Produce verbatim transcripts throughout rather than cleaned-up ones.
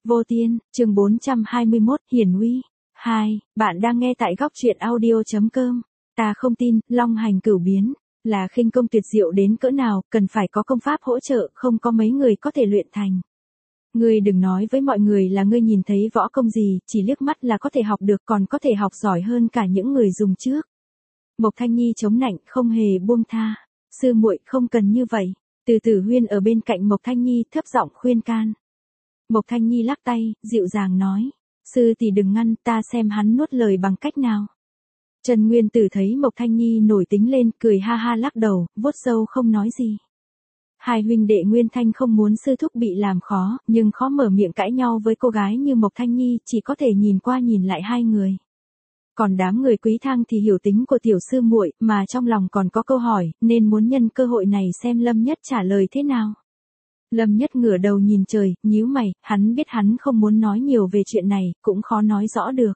Vô Tiên, chương bốn trăm hai mươi mốt, Hiển Uy. hai, bạn đang nghe tại góc truyện audio.com. Ta không tin, long hành cửu biến, là khinh công tuyệt diệu đến cỡ nào, cần phải có công pháp hỗ trợ, không có mấy người có thể luyện thành. Ngươi đừng nói với mọi người là ngươi nhìn thấy võ công gì, chỉ liếc mắt là có thể học được, còn có thể học giỏi hơn cả những người dùng trước. Mộc Thanh Nhi chống nạnh, không hề buông tha. Sư muội không cần như vậy. Từ Tử Huyên ở bên cạnh Mộc Thanh Nhi thấp giọng khuyên can. Mộc Thanh Nhi lắc tay, dịu dàng nói, sư tỷ đừng ngăn, ta xem hắn nuốt lời bằng cách nào. Trần Nguyên Tử thấy Mộc Thanh Nhi nổi tính lên, cười ha ha lắc đầu, vuốt râu không nói gì. Hai huynh đệ Nguyên Thanh không muốn sư thúc bị làm khó, nhưng khó mở miệng cãi nhau với cô gái như Mộc Thanh Nhi, chỉ có thể nhìn qua nhìn lại hai người. Còn đám người Quý Thang thì hiểu tính của tiểu sư muội, mà trong lòng còn có câu hỏi, nên muốn nhân cơ hội này xem Lâm Nhất trả lời thế nào. Lâm Nhất ngửa đầu nhìn trời, nhíu mày, hắn biết hắn không muốn nói nhiều về chuyện này, cũng khó nói rõ được.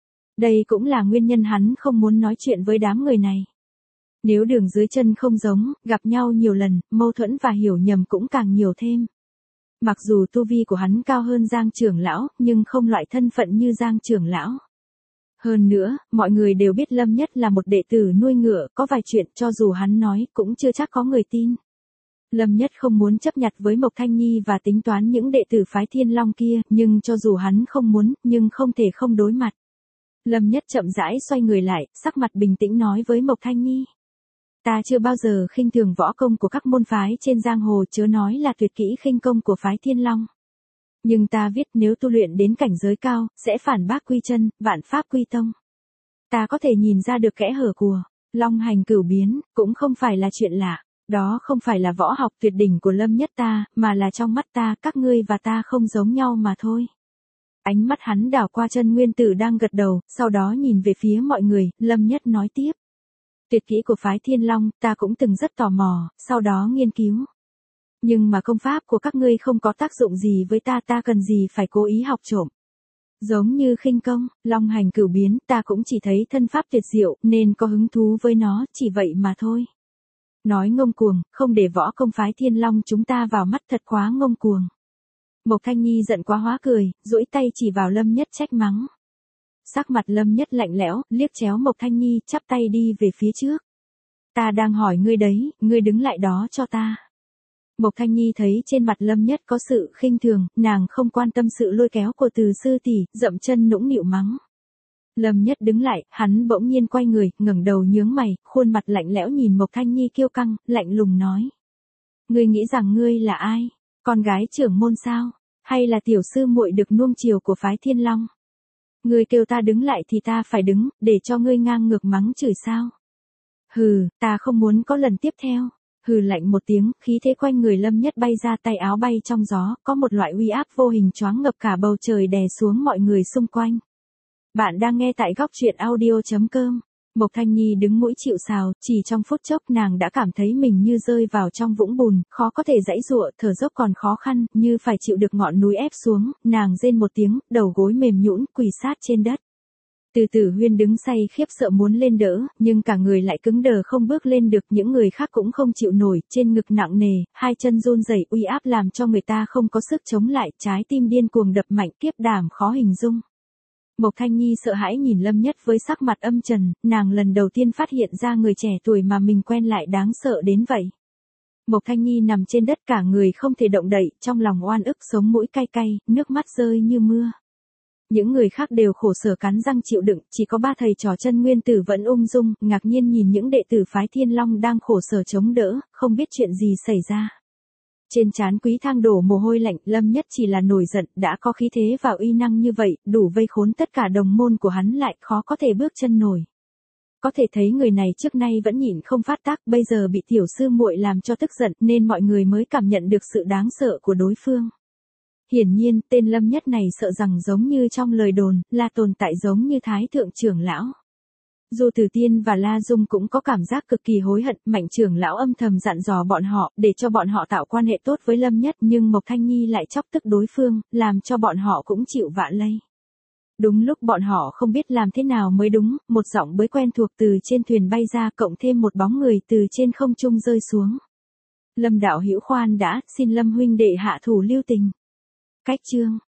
Đây cũng là nguyên nhân hắn không muốn nói chuyện với đám người này. Nếu đường dưới chân không giống, gặp nhau nhiều lần, mâu thuẫn và hiểu nhầm cũng càng nhiều thêm. Mặc dù tu vi của hắn cao hơn Giang trưởng lão, nhưng không loại thân phận như Giang trưởng lão. Hơn nữa, mọi người đều biết Lâm Nhất là một đệ tử nuôi ngựa, có vài chuyện cho dù hắn nói cũng chưa chắc có người tin. Lâm Nhất không muốn chấp nhặt với Mộc Thanh Nhi và tính toán những đệ tử phái Thiên Long kia, nhưng cho dù hắn không muốn, nhưng không thể không đối mặt. Lâm Nhất chậm rãi xoay người lại, sắc mặt bình tĩnh nói với Mộc Thanh Nhi. Ta chưa bao giờ khinh thường võ công của các môn phái trên giang hồ, chớ nói là tuyệt kỹ khinh công của phái Thiên Long. Nhưng ta viết nếu tu luyện đến cảnh giới cao, sẽ phản bác quy chân, vạn pháp quy tông. Ta có thể nhìn ra được kẽ hở của long hành cửu biến, cũng không phải là chuyện lạ. Đó không phải là võ học tuyệt đỉnh của Lâm Nhất ta, mà là trong mắt ta, các ngươi và ta không giống nhau mà thôi. Ánh mắt hắn đảo qua Trần Nguyên Tử đang gật đầu, sau đó nhìn về phía mọi người, Lâm Nhất nói tiếp. Tuyệt kỹ của phái Thiên Long, ta cũng từng rất tò mò, sau đó nghiên cứu. Nhưng mà công pháp của các ngươi không có tác dụng gì với ta, ta cần gì phải cố ý học trộm. Giống như khinh công, long hành cửu biến, ta cũng chỉ thấy thân pháp tuyệt diệu, nên có hứng thú với nó, chỉ vậy mà thôi. Nói ngông cuồng, không để võ công phái Thiên Long chúng ta vào mắt, thật quá ngông cuồng. Mộc Thanh Nhi giận quá hóa cười, duỗi tay chỉ vào Lâm Nhất trách mắng. Sắc mặt Lâm Nhất lạnh lẽo, liếc chéo Mộc Thanh Nhi, chắp tay đi về phía trước. Ta đang hỏi ngươi đấy, ngươi đứng lại đó cho ta. Mộc Thanh Nhi thấy trên mặt Lâm Nhất có sự khinh thường, nàng không quan tâm sự lôi kéo của Từ sư tỷ, dậm chân nũng nịu mắng. Lâm Nhất đứng lại, hắn bỗng nhiên quay người, ngẩng đầu nhướng mày, khuôn mặt lạnh lẽo nhìn Mộc Thanh Nhi kiêu căng, lạnh lùng nói. Ngươi nghĩ rằng ngươi là ai? Con gái trưởng môn sao? Hay là tiểu sư muội được nuông chiều của phái Thiên Long? Ngươi kêu ta đứng lại thì ta phải đứng, để cho ngươi ngang ngược mắng chửi sao? Hừ, ta không muốn có lần tiếp theo. Hừ lạnh một tiếng, khí thế quanh người Lâm Nhất bay ra, tay áo bay trong gió, có một loại uy áp vô hình choáng ngập cả bầu trời đè xuống mọi người xung quanh. Bạn đang nghe tại góc truyện audio.com. Mộc Thanh Nhi đứng mũi chịu sào, chỉ trong phút chốc nàng đã cảm thấy mình như rơi vào trong vũng bùn, khó có thể giãy giụa, thở dốc còn khó khăn, như phải chịu được ngọn núi ép xuống, nàng rên một tiếng, đầu gối mềm nhũn, quỳ sát trên đất. Từ Tử Huyên đứng say khiếp sợ muốn lên đỡ, nhưng cả người lại cứng đờ không bước lên được, những người khác cũng không chịu nổi, trên ngực nặng nề, hai chân run rẩy, uy áp làm cho người ta không có sức chống lại, trái tim điên cuồng đập mạnh, kiếp đảm khó hình dung. Mộc Thanh Nhi sợ hãi nhìn Lâm Nhất với sắc mặt âm trầm, nàng lần đầu tiên phát hiện ra người trẻ tuổi mà mình quen lại đáng sợ đến vậy. Mộc Thanh Nhi nằm trên đất cả người không thể động đậy, trong lòng oan ức sống mũi cay cay, nước mắt rơi như mưa. Những người khác đều khổ sở cắn răng chịu đựng, chỉ có ba thầy trò Trần Nguyên Tử vẫn ung dung, ngạc nhiên nhìn những đệ tử phái Thiên Long đang khổ sở chống đỡ, không biết chuyện gì xảy ra. Trên trán Quý Thang đổ mồ hôi lạnh, Lâm Nhất chỉ là nổi giận, đã có khí thế và uy năng như vậy, đủ vây khốn tất cả đồng môn của hắn lại, khó có thể bước chân nổi. Có thể thấy người này trước nay vẫn nhịn không phát tác, bây giờ bị tiểu sư muội làm cho tức giận, nên mọi người mới cảm nhận được sự đáng sợ của đối phương. Hiển nhiên, tên Lâm Nhất này sợ rằng giống như trong lời đồn, là tồn tại giống như Thái Thượng trưởng lão. Dù Tử Tiên và La Dung cũng có cảm giác cực kỳ hối hận, Mạnh trưởng lão âm thầm dặn dò bọn họ, để cho bọn họ tạo quan hệ tốt với Lâm Nhất, nhưng Mộc Thanh Nhi lại chọc tức đối phương, làm cho bọn họ cũng chịu vạ lây. Đúng lúc bọn họ không biết làm thế nào mới đúng, một giọng bới quen thuộc từ trên thuyền bay ra, cộng thêm một bóng người từ trên không trung rơi xuống. Lâm đạo hữu khoan đã, xin Lâm huynh đệ hạ thủ lưu tình. Cách chương